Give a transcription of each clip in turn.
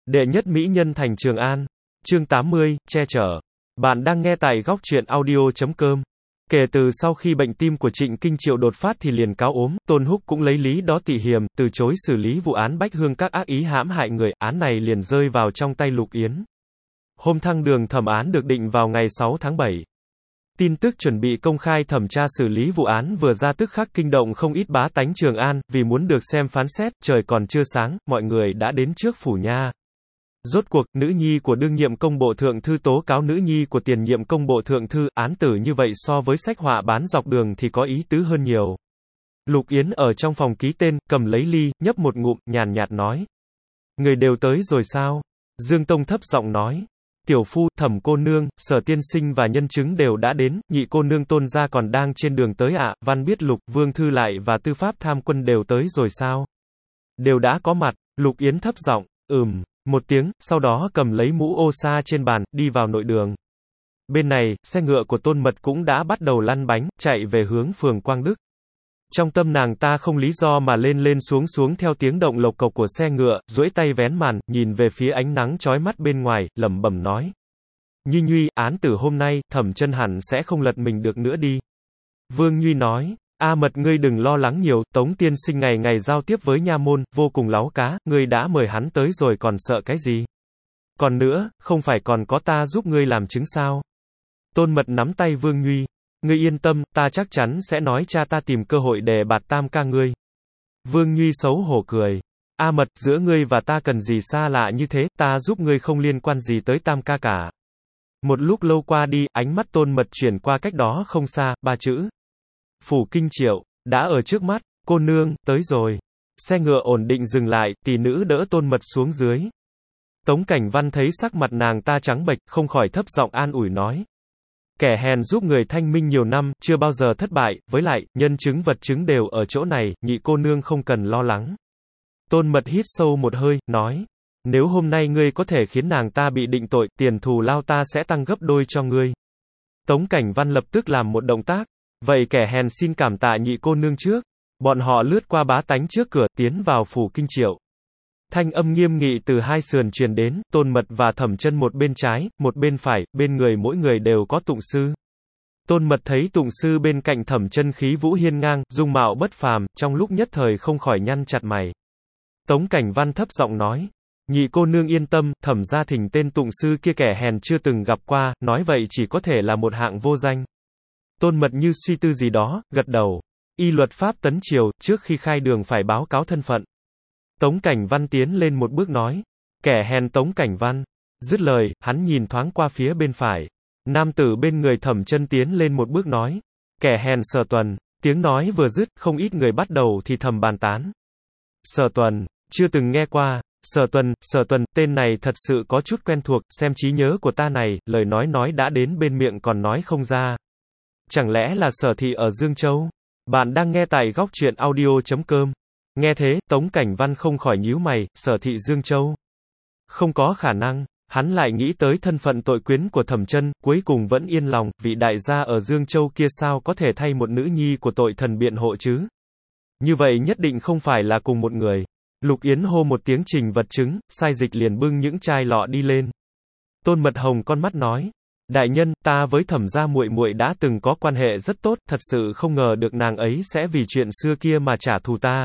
Đệ nhất mỹ nhân thành Trường An. Chương 80, che chở. Bạn đang nghe tại góc truyện audio.com. Kể từ sau khi bệnh tim của Trịnh Kinh Triệu đột phát thì liền cáo ốm, Tôn Húc cũng lấy lý đó tị hiềm, từ chối xử lý vụ án Bách Hương các ác ý hãm hại người, án này liền rơi vào trong tay Lục Yến. Hôm thăng đường thẩm án được định vào ngày 6 tháng 7. Tin tức chuẩn bị công khai thẩm tra xử lý vụ án vừa ra tức khắc kinh động không ít bá tánh Trường An, vì muốn được xem phán xét, trời còn chưa sáng, mọi người đã đến trước phủ nha. Rốt cuộc, nữ nhi của đương nhiệm công bộ thượng thư tố cáo nữ nhi của tiền nhiệm công bộ thượng thư, án tử như vậy so với sách họa bán dọc đường thì có ý tứ hơn nhiều. Lục Yến ở trong phòng ký tên, cầm lấy ly, nhấp một ngụm, nhàn nhạt nói. Người đều tới rồi sao? Dương Tông thấp giọng nói. Tiểu phu, Thẩm cô nương, Sở tiên sinh và nhân chứng đều đã đến, nhị cô nương Tôn gia còn đang trên đường tới ạ, Văn Biết Lục, Vương Thư Lại và Tư Pháp Tham Quân đều tới rồi sao? Đều đã có mặt. Lục Yến thấp giọng, một tiếng, sau đó cầm lấy mũ ô sa trên bàn, đi vào nội đường. Bên này, xe ngựa của Tôn Mật cũng đã bắt đầu lăn bánh, chạy về hướng phường Quang Đức. Trong tâm nàng ta không lý do mà lên lên xuống xuống theo tiếng động lộc cộc của xe ngựa, duỗi tay vén màn, nhìn về phía ánh nắng chói mắt bên ngoài, lẩm bẩm nói. Nhi Nhuy, án tử hôm nay, Thẩm chân hẳn sẽ không lật mình được nữa đi. Vương Nhuy nói. A Mật ngươi đừng lo lắng nhiều, Tống tiên sinh ngày ngày giao tiếp với nha môn, vô cùng láu cá, ngươi đã mời hắn tới rồi còn sợ cái gì? Còn nữa, không phải còn có ta giúp ngươi làm chứng sao? Tôn Mật nắm tay Vương Nhuy. Ngươi yên tâm, ta chắc chắn sẽ nói cha ta tìm cơ hội để bạt tam ca ngươi. Vương Nhuy xấu hổ cười. A Mật, giữa ngươi và ta cần gì xa lạ như thế, ta giúp ngươi không liên quan gì tới tam ca cả. Một lúc lâu qua đi, ánh mắt Tôn Mật chuyển qua cách đó không xa, ba chữ. Phủ Kinh Triệu, đã ở trước mắt, cô nương, tới rồi. Xe ngựa ổn định dừng lại, tỷ nữ đỡ Tôn Mật xuống dưới. Tống Cảnh Văn thấy sắc mặt nàng ta trắng bệch, không khỏi thấp giọng an ủi nói. Kẻ hèn giúp người thanh minh nhiều năm, chưa bao giờ thất bại, với lại, nhân chứng vật chứng đều ở chỗ này, nhị cô nương không cần lo lắng. Tôn Mật hít sâu một hơi, nói. Nếu hôm nay ngươi có thể khiến nàng ta bị định tội, tiền thù lao ta sẽ tăng gấp đôi cho ngươi. Tống Cảnh Văn lập tức làm một động tác. Vậy kẻ hèn xin cảm tạ nhị cô nương trước. Bọn họ lướt qua bá tánh trước cửa, tiến vào phủ Kinh Triệu. Thanh âm nghiêm nghị từ hai sườn truyền đến, Tôn Mật và Thẩm chân một bên trái, một bên phải, bên người mỗi người đều có tụng sư. Tôn Mật thấy tụng sư bên cạnh Thẩm chân khí vũ hiên ngang, dung mạo bất phàm, trong lúc nhất thời không khỏi nhăn chặt mày. Tống Cảnh Văn thấp giọng nói. Nhị cô nương yên tâm, Thẩm gia thỉnh tên tụng sư kia kẻ hèn chưa từng gặp qua, nói vậy chỉ có thể là một hạng vô danh. Tôn Mật như suy tư gì đó, gật đầu. Y luật pháp tấn triều, trước khi khai đường phải báo cáo thân phận. Tống Cảnh Văn tiến lên một bước nói. Kẻ hèn Tống Cảnh Văn. Dứt lời, hắn nhìn thoáng qua phía bên phải. Nam tử bên người Thẩm chân tiến lên một bước nói. Kẻ hèn Sở Tuần. Tiếng nói vừa dứt, không ít người bắt đầu thì thầm bàn tán. Sở Tuần, chưa từng nghe qua. Sở Tuần, tên này thật sự có chút quen thuộc, xem trí nhớ của ta này, lời nói đã đến bên miệng còn nói không ra. Chẳng lẽ là Sở thị ở Dương Châu? Bạn đang nghe tại góc truyện audio.com. Nghe thế, Tống Cảnh Văn không khỏi nhíu mày, Sở thị Dương Châu. Không có khả năng, hắn lại nghĩ tới thân phận tội quyến của Thẩm chân, cuối cùng vẫn yên lòng, vị đại gia ở Dương Châu kia sao có thể thay một nữ nhi của tội thần biện hộ chứ? Như vậy nhất định không phải là cùng một người. Lục Yến hô một tiếng trình vật chứng, sai dịch liền bưng những chai lọ đi lên. Tôn Mật hồng con mắt nói. Đại nhân, ta với Thẩm gia muội muội đã từng có quan hệ rất tốt, thật sự không ngờ được nàng ấy sẽ vì chuyện xưa kia mà trả thù ta.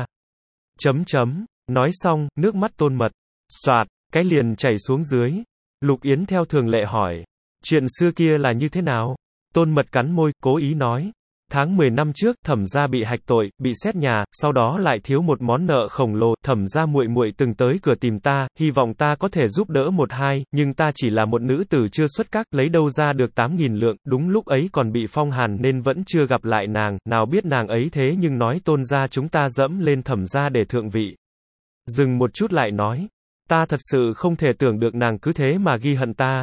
Nói xong, nước mắt Tôn Mật, xoạt, cái liền chảy xuống dưới. Lục Yến theo thường lệ hỏi. Chuyện xưa kia là như thế nào? Tôn Mật cắn môi, cố ý nói. Tháng 10 năm trước, Thẩm gia bị hạch tội, bị xét nhà, sau đó lại thiếu một món nợ khổng lồ, Thẩm gia muội muội từng tới cửa tìm ta, hy vọng ta có thể giúp đỡ một hai, nhưng ta chỉ là một nữ tử chưa xuất các, lấy đâu ra được 8.000 lượng, đúng lúc ấy còn bị phong hàn nên vẫn chưa gặp lại nàng, nào biết nàng ấy thế nhưng nói Tôn gia chúng ta dẫm lên Thẩm gia để thượng vị. Dừng một chút lại nói, ta thật sự không thể tưởng được nàng cứ thế mà ghi hận ta.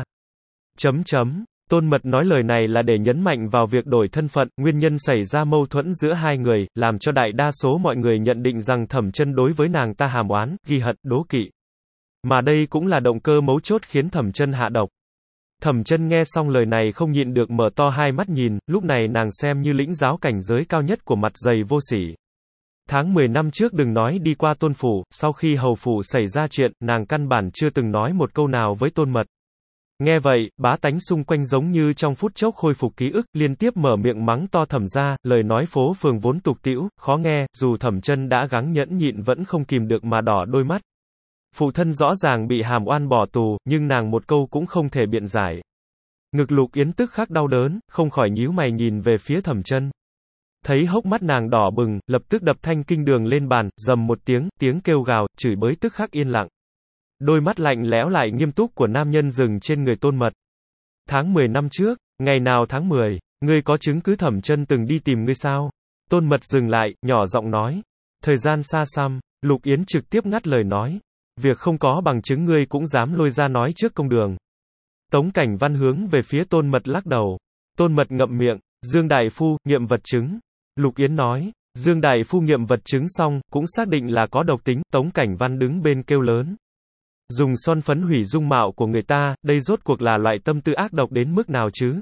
Tôn Mật nói lời này là để nhấn mạnh vào việc đổi thân phận, nguyên nhân xảy ra mâu thuẫn giữa hai người, làm cho đại đa số mọi người nhận định rằng Thẩm chân đối với nàng ta hàm oán, ghi hận, đố kỵ. Mà đây cũng là động cơ mấu chốt khiến Thẩm chân hạ độc. Thẩm chân nghe xong lời này không nhịn được mở to hai mắt nhìn, lúc này nàng xem như lĩnh giáo cảnh giới cao nhất của mặt dày vô sỉ. Tháng 10 năm trước đừng nói đi qua Tôn phủ, sau khi hầu phủ xảy ra chuyện, nàng căn bản chưa từng nói một câu nào với Tôn Mật. Nghe vậy, bá tánh xung quanh giống như trong phút chốc khôi phục ký ức, liên tiếp mở miệng mắng to Thẩm gia, lời nói phố phường vốn tục tĩu, khó nghe, dù Thẩm Chân đã gắng nhẫn nhịn vẫn không kìm được mà đỏ đôi mắt. Phụ thân rõ ràng bị hàm oan bỏ tù, nhưng nàng một câu cũng không thể biện giải. Ngực Lục Yến tức khắc đau đớn, không khỏi nhíu mày nhìn về phía Thẩm Chân. Thấy hốc mắt nàng đỏ bừng, lập tức đập thanh kinh đường lên bàn, rầm một tiếng, tiếng kêu gào, chửi bới tức khắc yên lặng. Đôi mắt lạnh lẽo lại nghiêm túc của nam nhân dừng trên người Tôn Mật. Tháng 10 năm trước, ngày nào tháng 10, ngươi có chứng cứ Thẩm Chân từng đi tìm ngươi sao? Tôn Mật dừng lại, nhỏ giọng nói. Thời gian xa xăm, Lục Yến trực tiếp ngắt lời nói. Việc không có bằng chứng ngươi cũng dám lôi ra nói trước công đường. Tống Cảnh Văn hướng về phía Tôn Mật lắc đầu. Tôn Mật ngậm miệng, Dương đại phu, nghiệm vật chứng. Lục Yến nói, Dương đại phu nghiệm vật chứng xong, cũng xác định là có độc tính, Tống Cảnh Văn đứng bên kêu lớn. Dùng son phấn hủy dung mạo của người ta, đây rốt cuộc là loại tâm tư ác độc đến mức nào chứ?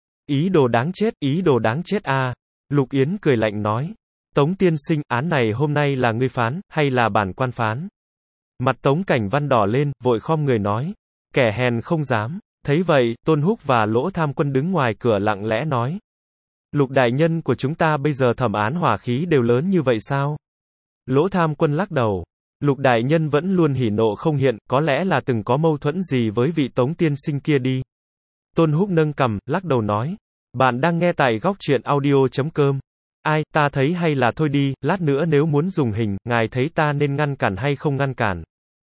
Ý đồ đáng chết a. Lục Yến cười lạnh nói. Tống tiên sinh, án này hôm nay là ngươi phán, hay là bản quan phán? Mặt Tống Cảnh Văn đỏ lên, vội khom người nói. Kẻ hèn không dám. Thấy vậy, Tôn Húc và Lỗ Tham Quân đứng ngoài cửa lặng lẽ nói. Lục đại nhân của chúng ta bây giờ thẩm án hỏa khí đều lớn như vậy sao? Lỗ Tham Quân lắc đầu. Lục đại nhân vẫn luôn hỉ nộ không hiện, có lẽ là từng có mâu thuẫn gì với vị Tống tiên sinh kia đi. Tôn Húc nâng cằm, lắc đầu nói. Bạn đang nghe tại góc truyện audio.com. Ai, ta thấy hay là thôi đi, lát nữa nếu muốn dùng hình, ngài thấy ta nên ngăn cản hay không ngăn cản.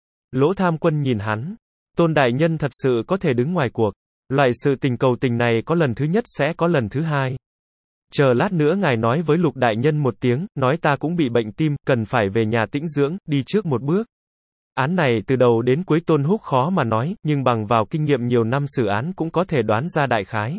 Lỗ Tham Quân nhìn hắn. Tôn đại nhân thật sự có thể đứng ngoài cuộc. Loại sự tình cầu tình này có lần thứ nhất sẽ có lần thứ hai. Chờ lát nữa ngài nói với Lục đại nhân một tiếng, nói ta cũng bị bệnh tim, cần phải về nhà tĩnh dưỡng, đi trước một bước. Án này từ đầu đến cuối Tôn Húc khó mà nói, nhưng bằng vào kinh nghiệm nhiều năm xử án cũng có thể đoán ra đại khái.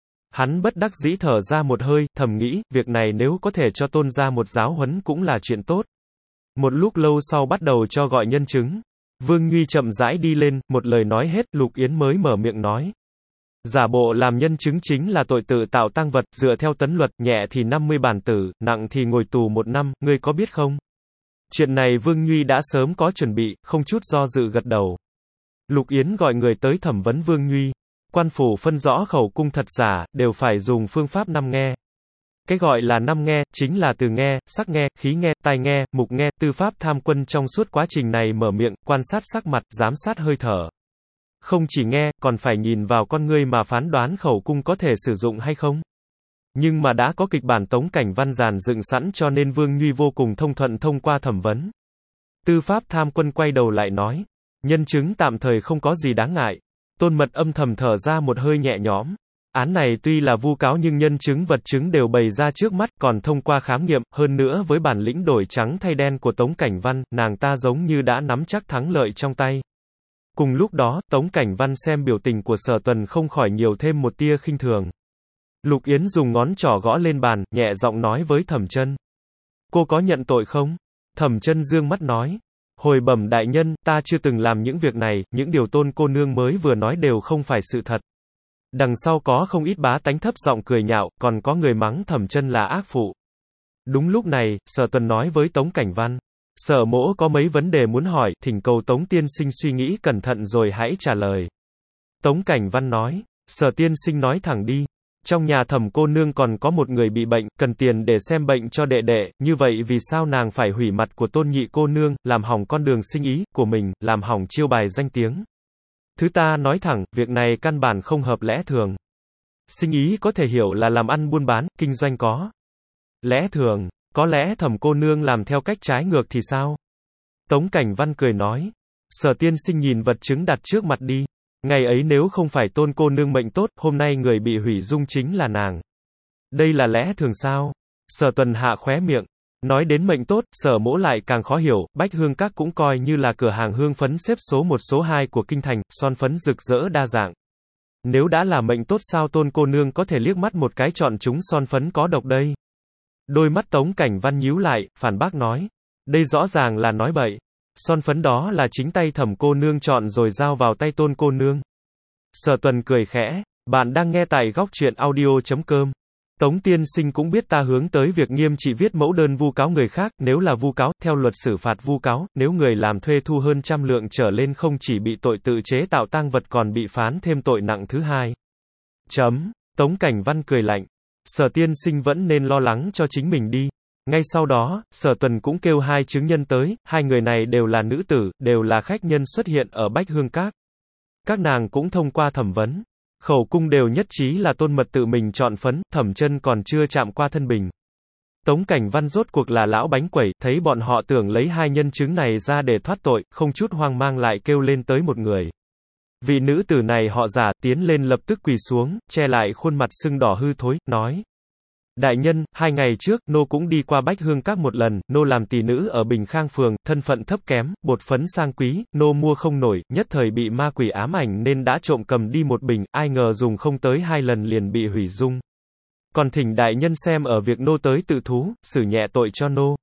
Hắn bất đắc dĩ thở ra một hơi, thầm nghĩ, việc này nếu có thể cho Tôn ra một giáo huấn cũng là chuyện tốt. Một lúc lâu sau bắt đầu cho gọi nhân chứng. Vương Nguy chậm rãi đi lên, một lời nói hết, Lục Yến mới mở miệng nói. Giả bộ làm nhân chứng chính là tội tự tạo tang vật, dựa theo tấn luật, nhẹ thì 50 bản tử, nặng thì ngồi tù 1 năm, ngươi có biết không? Chuyện này Vương Nguy đã sớm có chuẩn bị, không chút do dự gật đầu. Lục Yến gọi người tới thẩm vấn Vương Nguy. Quan phủ phân rõ khẩu cung thật giả, đều phải dùng phương pháp 5 nghe. Cái gọi là 5 nghe, chính là từ nghe, sắc nghe, khí nghe, tai nghe, mục nghe, tư pháp Tham Quân trong suốt quá trình này mở miệng, quan sát sắc mặt, giám sát hơi thở. Không chỉ nghe, còn phải nhìn vào con ngươi mà phán đoán khẩu cung có thể sử dụng hay không. Nhưng mà đã có kịch bản Tống Cảnh Văn dàn dựng sẵn cho nên Vương Nguy vô cùng thông thuận thông qua thẩm vấn. Tư pháp Tham Quân quay đầu lại nói. Nhân chứng tạm thời không có gì đáng ngại. Tôn Mật âm thầm thở ra một hơi nhẹ nhõm. Án này tuy là vu cáo nhưng nhân chứng vật chứng đều bày ra trước mắt, còn thông qua khám nghiệm, hơn nữa với bản lĩnh đổi trắng thay đen của Tống Cảnh Văn, nàng ta giống như đã nắm chắc thắng lợi trong tay. Cùng lúc đó, Tống Cảnh Văn xem biểu tình của Sở Tuần không khỏi nhiều thêm một tia khinh thường. Lục Yến dùng ngón trỏ gõ lên bàn, nhẹ giọng nói với Thẩm Chân. Cô có nhận tội không? Thẩm Chân dương mắt nói. Hồi bẩm đại nhân, ta chưa từng làm những việc này, những điều Tôn cô nương mới vừa nói đều không phải sự thật. Đằng sau có không ít bá tánh thấp giọng cười nhạo, còn có người mắng Thẩm Chân là ác phụ. Đúng lúc này, Sở Tuần nói với Tống Cảnh Văn. Sở mỗ có mấy vấn đề muốn hỏi, thỉnh cầu Tống tiên sinh suy nghĩ cẩn thận rồi hãy trả lời. Tống Cảnh Văn nói. Sở tiên sinh nói thẳng đi. Trong nhà Thẩm cô nương còn có một người bị bệnh, cần tiền để xem bệnh cho đệ đệ, như vậy vì sao nàng phải hủy mặt của Tôn nhị cô nương, làm hỏng con đường sinh ý của mình, làm hỏng chiêu bài danh tiếng. Thứ ta nói thẳng, việc này căn bản không hợp lẽ thường. Sinh ý có thể hiểu là làm ăn buôn bán, kinh doanh có lẽ thường, có lẽ Thẩm cô nương làm theo cách trái ngược thì sao? Tống Cảnh Văn cười nói. Sở tiên sinh nhìn vật chứng đặt trước mặt đi. Ngày ấy nếu không phải Tôn cô nương mệnh tốt, hôm nay người bị hủy dung chính là nàng. Đây là lẽ thường sao? Sở Tuần hạ khóe miệng. Nói đến mệnh tốt, Sở mỗ lại càng khó hiểu, Bách Hương Các cũng coi như là cửa hàng hương phấn xếp số 1 số 2 của kinh thành, son phấn rực rỡ đa dạng. Nếu đã là mệnh tốt sao Tôn cô nương có thể liếc mắt một cái chọn chúng son phấn có độc đây? Đôi mắt Tống Cảnh Văn nhíu lại, phản bác nói. Đây rõ ràng là nói bậy. Son phấn đó là chính tay Thẩm cô nương chọn rồi giao vào tay Tôn cô nương. Sở Tuần cười khẽ. Bạn đang nghe tại góc truyện audio.com. Tống tiên sinh cũng biết ta hướng tới việc nghiêm trị viết mẫu đơn vu cáo người khác, nếu là vu cáo, theo luật xử phạt vu cáo, nếu người làm thuê thu hơn 100 lượng trở lên không chỉ bị tội tự chế tạo tang vật còn bị phán thêm tội nặng thứ hai. Tống Cảnh Văn cười lạnh. Sở tiên sinh vẫn nên lo lắng cho chính mình đi. Ngay sau đó, Sở Tuần cũng kêu hai chứng nhân tới, hai người này đều là nữ tử, đều là khách nhân xuất hiện ở Bách Hương Các. Các nàng cũng thông qua thẩm vấn. Khẩu cung đều nhất trí là Tôn Mật tự mình chọn phấn, Thẩm Chân còn chưa chạm qua thân bình. Tống Cảnh Văn rốt cuộc là lão bánh quẩy, thấy bọn họ tưởng lấy hai nhân chứng này ra để thoát tội, không chút hoang mang lại kêu lên tới một người. Vị nữ tử này họ Giả, tiến lên lập tức quỳ xuống, che lại khuôn mặt sưng đỏ hư thối, nói: Đại nhân, 2 ngày trước, nô cũng đi qua Bách Hương Các một lần, nô làm tỷ nữ ở Bình Khang phường, thân phận thấp kém, bột phấn sang quý, nô mua không nổi, nhất thời bị ma quỷ ám ảnh nên đã trộm cầm đi một bình, ai ngờ dùng không tới 2 lần liền bị hủy dung. Còn thỉnh đại nhân xem ở việc nô tới tự thú, xử nhẹ tội cho nô.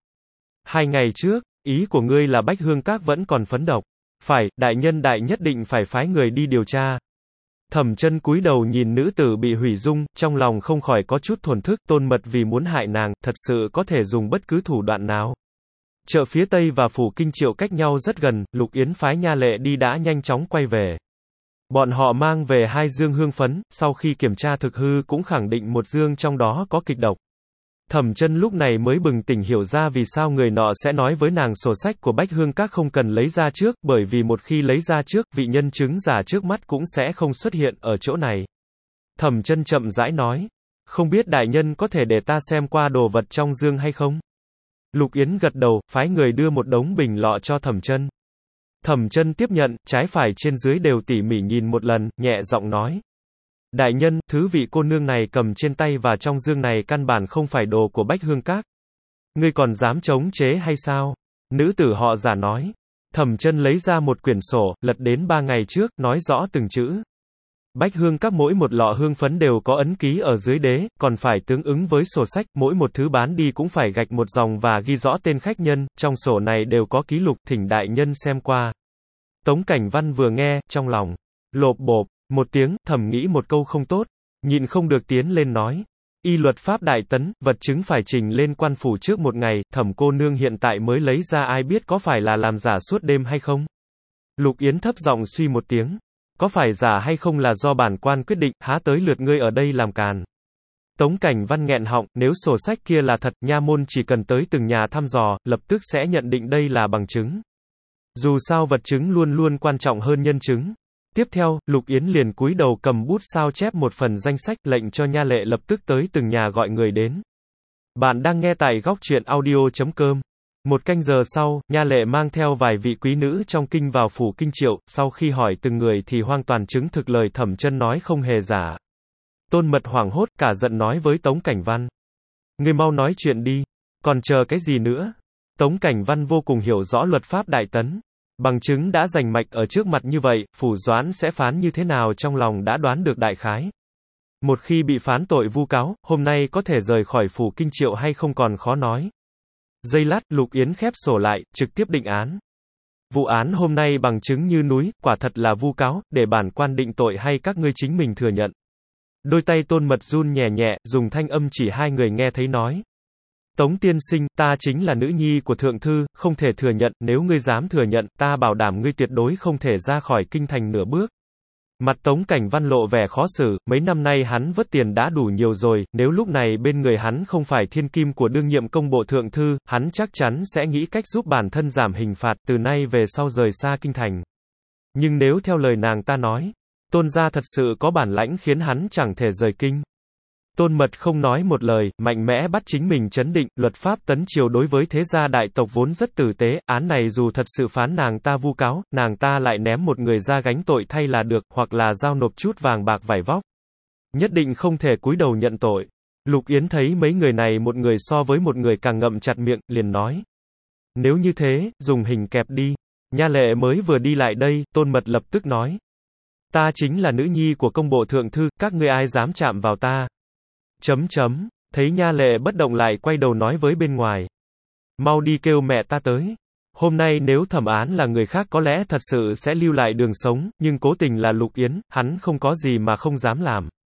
2 ngày trước, ý của ngươi là Bách Hương Các vẫn còn phấn độc. Phải, đại nhân đại nhất định phải phái người đi điều tra. Thẩm Chân cúi đầu nhìn nữ tử bị hủy dung, trong lòng không khỏi có chút thổn thức, Tôn Mật vì muốn hại nàng, thật sự có thể dùng bất cứ thủ đoạn nào. Chợ phía Tây và phủ Kinh Triệu cách nhau rất gần, Lục Yến phái nha lệ đi đã nhanh chóng quay về. Bọn họ mang về 2 dương hương phấn, sau khi kiểm tra thực hư cũng khẳng định một dương trong đó có kịch độc. Thẩm Chân lúc này mới bừng tỉnh hiểu ra vì sao người nọ sẽ nói với nàng sổ sách của Bách Hương Các không cần lấy ra trước, bởi vì một khi lấy ra trước, vị nhân chứng giả trước mắt cũng sẽ không xuất hiện ở chỗ này. Thẩm Chân chậm rãi nói, không biết đại nhân có thể để ta xem qua đồ vật trong dương hay không? Lục Yến gật đầu, phái người đưa một đống bình lọ cho Thẩm Chân. Thẩm Chân tiếp nhận, trái phải trên dưới đều tỉ mỉ nhìn một lần, nhẹ giọng nói. Đại nhân, thứ vị cô nương này cầm trên tay và trong dương này căn bản không phải đồ của Bách Hương Các. Ngươi còn dám chống chế hay sao? Nữ tử họ Giả nói. Thẩm Chân lấy ra một quyển sổ, lật đến 3 ngày trước, nói rõ từng chữ. Bách Hương Các mỗi một lọ hương phấn đều có ấn ký ở dưới đế, còn phải tương ứng với sổ sách, mỗi một thứ bán đi cũng phải gạch một dòng và ghi rõ tên khách nhân, trong sổ này đều có ký lục, thỉnh đại nhân xem qua. Tống Cảnh Văn vừa nghe, trong lòng lộp bộp một tiếng, thầm nghĩ một câu không tốt, nhịn không được tiến lên nói. Y luật pháp đại tấn, vật chứng phải trình lên quan phủ trước một ngày, Thẩm cô nương hiện tại mới lấy ra ai biết có phải là làm giả suốt đêm hay không? Lục Yến thấp giọng suy một tiếng. Có phải giả hay không là do bản quan quyết định, há tới lượt ngươi ở đây làm càn. Tống Cảnh Văn nghẹn họng, nếu sổ sách kia là thật, nha môn chỉ cần tới từng nhà thăm dò, lập tức sẽ nhận định đây là bằng chứng. Dù sao vật chứng luôn luôn quan trọng hơn nhân chứng. Tiếp theo, Lục Yến liền cúi đầu cầm bút sao chép một phần danh sách, lệnh cho nha lệ lập tức tới từng nhà gọi người đến. Bạn đang nghe tại góc truyện audio.com. 1 canh giờ sau, nha lệ mang theo vài vị quý nữ trong kinh vào phủ Kinh Triệu, sau khi hỏi từng người thì hoàn toàn chứng thực lời Thẩm Chân nói không hề giả. Tôn Mật hoảng hốt, cả giận nói với Tống Cảnh Văn. Ngươi mau nói chuyện đi, còn chờ cái gì nữa? Tống Cảnh Văn vô cùng hiểu rõ luật pháp đại tấn. Bằng chứng đã rành mạch ở trước mặt như vậy, phủ doãn sẽ phán như thế nào trong lòng đã đoán được đại khái. Một khi bị phán tội vu cáo, hôm nay có thể rời khỏi phủ Kinh Triệu hay không còn khó nói. Giây lát, Lục Yến khép sổ lại, trực tiếp định án. Vụ án hôm nay bằng chứng như núi, quả thật là vu cáo, để bản quan định tội hay các ngươi chính mình thừa nhận. Đôi tay Tôn Mật run nhẹ nhẹ, dùng thanh âm chỉ 2 người nghe thấy nói. Tống tiên sinh, ta chính là nữ nhi của thượng thư, không thể thừa nhận, nếu ngươi dám thừa nhận, ta bảo đảm ngươi tuyệt đối không thể ra khỏi kinh thành nửa bước. Mặt Tống Cảnh Văn lộ vẻ khó xử, mấy năm nay hắn vất tiền đã đủ nhiều rồi, nếu lúc này bên người hắn không phải thiên kim của đương nhiệm công bộ thượng thư, hắn chắc chắn sẽ nghĩ cách giúp bản thân giảm hình phạt, từ nay về sau rời xa kinh thành. Nhưng nếu theo lời nàng ta nói, Tôn gia thật sự có bản lãnh khiến hắn chẳng thể rời kinh. Tôn Mật không nói một lời, mạnh mẽ bắt chính mình trấn định, luật pháp tấn triều đối với thế gia đại tộc vốn rất tử tế, án này dù thật sự phán nàng ta vu cáo, nàng ta lại ném một người ra gánh tội thay là được, hoặc là giao nộp chút vàng bạc vải vóc. Nhất định không thể cúi đầu nhận tội. Lục Yến thấy mấy người này một người so với một người càng ngậm chặt miệng, liền nói. Nếu như thế, dùng hình kẹp đi. Nha lệ mới vừa đi lại đây, Tôn Mật lập tức nói. Ta chính là nữ nhi của công bộ thượng thư, các ngươi ai dám chạm vào ta. Thấy nha lệ bất động lại quay đầu nói với bên ngoài. Mau đi kêu mẹ ta tới. Hôm nay nếu thẩm án là người khác có lẽ thật sự sẽ lưu lại đường sống, nhưng cố tình là Lục Yến, hắn không có gì mà không dám làm.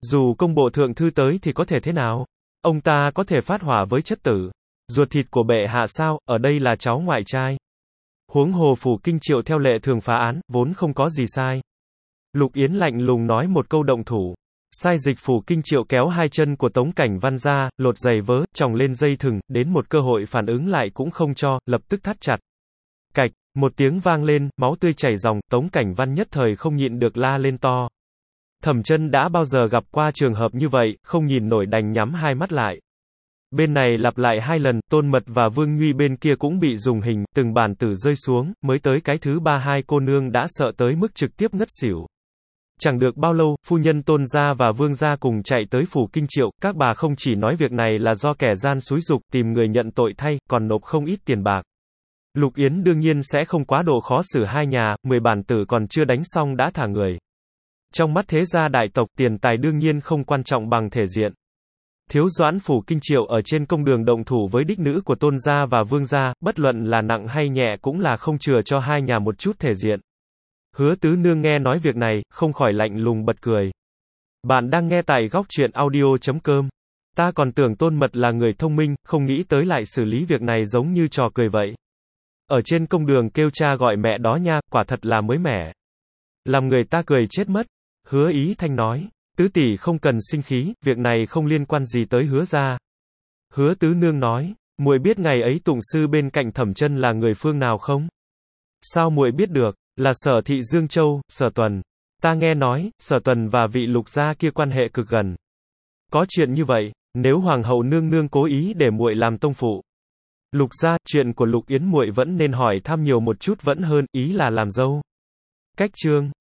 Dù công bộ thượng thư tới thì có thể thế nào? Ông ta có thể phát hỏa với chất tử. Ruột thịt của bệ hạ sao, ở đây là cháu ngoại trai. Huống hồ Phủ Kinh Triệu theo lệ thường phá án, vốn không có gì sai. Lục Yến lạnh lùng nói một câu động thủ. Sai dịch Phủ Kinh Triệu kéo hai chân của Tống Cảnh Văn ra, lột giày vớ, tròng lên dây thừng, đến một cơ hội phản ứng lại cũng không cho, lập tức thắt chặt. Cạch, một tiếng vang lên, máu tươi chảy ròng, Tống Cảnh Văn nhất thời không nhịn được la lên to. Thẩm Chân đã bao giờ gặp qua trường hợp như vậy, không nhìn nổi đành nhắm hai mắt lại. Bên này lặp lại hai lần, Tôn Mật và Vương Nguy bên kia cũng bị dùng hình, từng bản tử rơi xuống, mới tới cái thứ ba hai cô nương đã sợ tới mức trực tiếp ngất xỉu. Chẳng được bao lâu, phu nhân Tôn gia và Vương gia cùng chạy tới Phủ Kinh Triệu, các bà không chỉ nói việc này là do kẻ gian xúi giục tìm người nhận tội thay, còn nộp không ít tiền bạc. Lục Yến đương nhiên sẽ không quá độ khó xử hai nhà, 10 bản tử còn chưa đánh xong đã thả người. Trong mắt thế gia đại tộc, tiền tài đương nhiên không quan trọng bằng thể diện. Thiếu Doãn Phủ Kinh Triệu ở trên công đường động thủ với đích nữ của Tôn gia và Vương gia, bất luận là nặng hay nhẹ cũng là không chừa cho hai nhà một chút thể diện. Hứa Tứ Nương nghe nói việc này, không khỏi lạnh lùng bật cười. Bạn đang nghe tại góc truyện audio.com. Ta còn tưởng Tôn Mật là người thông minh, không nghĩ tới lại xử lý việc này giống như trò cười vậy. Ở trên công đường kêu cha gọi mẹ đó nha, quả thật là mới mẻ. Làm người ta cười chết mất. Hứa Ý Thanh nói. Tứ tỷ không cần sinh khí, việc này không liên quan gì tới Hứa gia. Hứa Tứ Nương nói. Muội biết ngày ấy tụng sư bên cạnh Thẩm Chân là người phương nào không? Sao muội biết được? Là Sở thị Dương Châu, Sở Tuần. Ta nghe nói, Sở Tuần và vị Lục gia kia quan hệ cực gần. Có chuyện như vậy, nếu Hoàng hậu nương nương cố ý để muội làm tông phụ. Lục gia, chuyện của Lục Yến muội vẫn nên hỏi thăm nhiều một chút vẫn hơn, ý là làm dâu. Cách chương